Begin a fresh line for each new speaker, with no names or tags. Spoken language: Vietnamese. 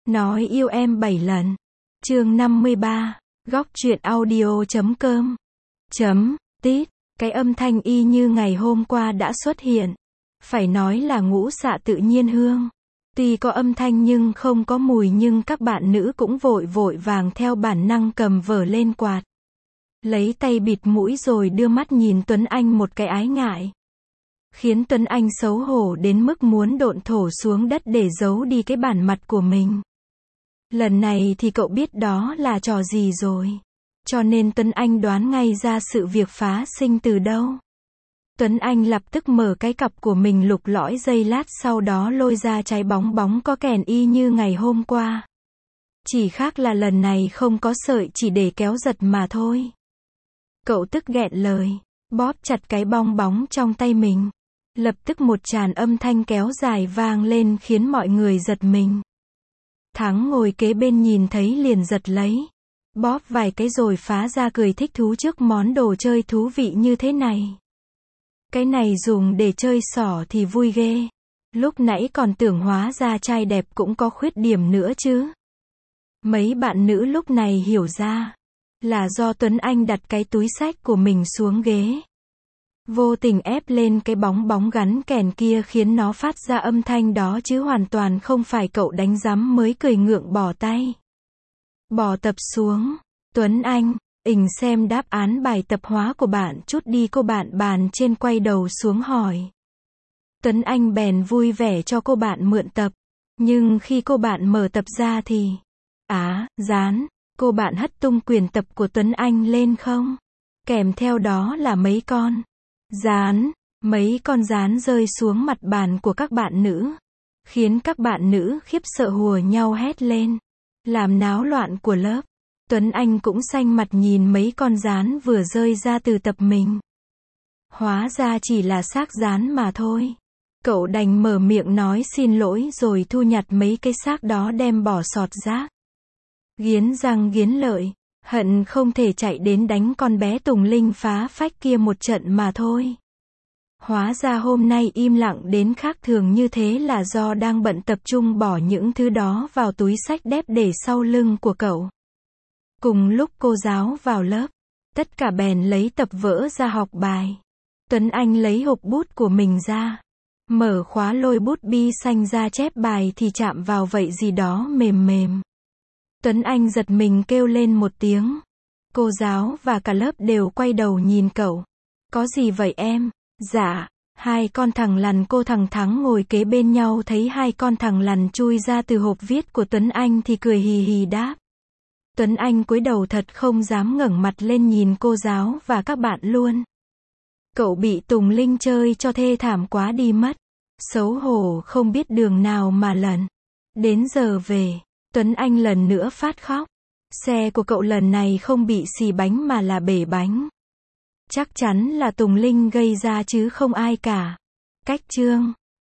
Nói yêu em 7 lần. Chương 53. Góc truyện audio.com. Tít. Cái âm thanh y như ngày hôm qua đã xuất hiện. Phải nói là ngũ xạ tự nhiên hương. Tuy có âm thanh nhưng không có mùi, nhưng các bạn nữ cũng vội vội vàng theo bản năng cầm vở lên quạt. Lấy tay bịt mũi rồi đưa mắt nhìn Tuấn Anh một cái ái ngại. Khiến Tuấn Anh xấu hổ đến mức muốn độn thổ xuống đất để giấu đi cái bản mặt của mình. Lần này thì cậu biết đó là trò gì rồi. Cho nên Tuấn Anh đoán ngay ra sự việc phá sinh từ đâu. Tuấn Anh lập tức mở cái cặp của mình lục lọi giây lát, sau đó lôi ra trái bóng bóng có kèn y như ngày hôm qua. Chỉ khác là lần này không có sợi chỉ để kéo giật mà thôi. Cậu tức nghẹn lời, bóp chặt cái bong bóng trong tay mình. Lập tức một tràng âm thanh kéo dài vang lên khiến mọi người giật mình. Thắng ngồi kế bên nhìn thấy liền giật lấy. Bóp vài cái rồi phá ra cười thích thú trước món đồ chơi thú vị như thế này. Cái này dùng để chơi xỏ thì vui ghê. Lúc nãy còn tưởng hóa ra trai đẹp cũng có khuyết điểm nữa chứ. Mấy bạn nữ lúc này hiểu ra. Là do Tuấn Anh đặt cái túi xách của mình xuống ghế. Vô tình ép lên cái bóng bóng gắn kèn kia khiến nó phát ra âm thanh đó chứ hoàn toàn không phải cậu đánh rắm mới cười ngượng bỏ tay. Bỏ tập xuống. Tuấn Anh, xem đáp án bài tập hóa của bạn chút đi, cô bạn bàn trên quay đầu xuống hỏi. Tuấn Anh bèn vui vẻ cho cô bạn mượn tập. Nhưng khi cô bạn mở tập ra thì... dán. Cô bạn hất tung quyển tập của Tuấn Anh lên không. Kèm theo đó là mấy con dán. Mấy con dán rơi xuống mặt bàn của các bạn nữ. Khiến các bạn nữ khiếp sợ hùa nhau hét lên. Làm náo loạn của lớp. Tuấn Anh cũng xanh mặt nhìn mấy con dán vừa rơi ra từ tập mình. Hóa ra chỉ là xác dán mà thôi. Cậu đành mở miệng nói xin lỗi rồi thu nhặt mấy cái xác đó đem bỏ sọt rác. Nghiến răng nghiến lợi, hận không thể chạy đến đánh con bé Tùng Linh phá phách kia một trận mà thôi. Hóa ra hôm nay im lặng đến khác thường như thế là do đang bận tập trung bỏ những thứ đó vào túi xách đép để sau lưng của cậu. Cùng lúc cô giáo vào lớp, tất cả bèn lấy tập vở ra học bài. Tuấn Anh lấy hộp bút của mình ra. Mở khóa lôi bút bi xanh ra chép bài thì chạm vào vậy gì đó mềm mềm. Tuấn Anh giật mình kêu lên một tiếng. Cô giáo và cả lớp đều quay đầu nhìn cậu. Có gì vậy em? Dạ, hai con thằng lằn. Cô thằng Thắng ngồi kế bên nhau thấy hai con thằng lằn chui ra từ hộp viết của Tuấn Anh thì cười hì hì đáp. Tuấn Anh cúi đầu thật không dám ngẩng mặt lên nhìn cô giáo và các bạn luôn. Cậu bị Tùng Linh chơi cho thê thảm quá đi mất. Xấu hổ không biết đường nào mà lần. Đến giờ về, Tuấn Anh lần nữa phát khóc. Xe của cậu lần này không bị xì bánh mà là bể bánh. Chắc chắn là Tùng Linh gây ra chứ không ai cả. Cách chương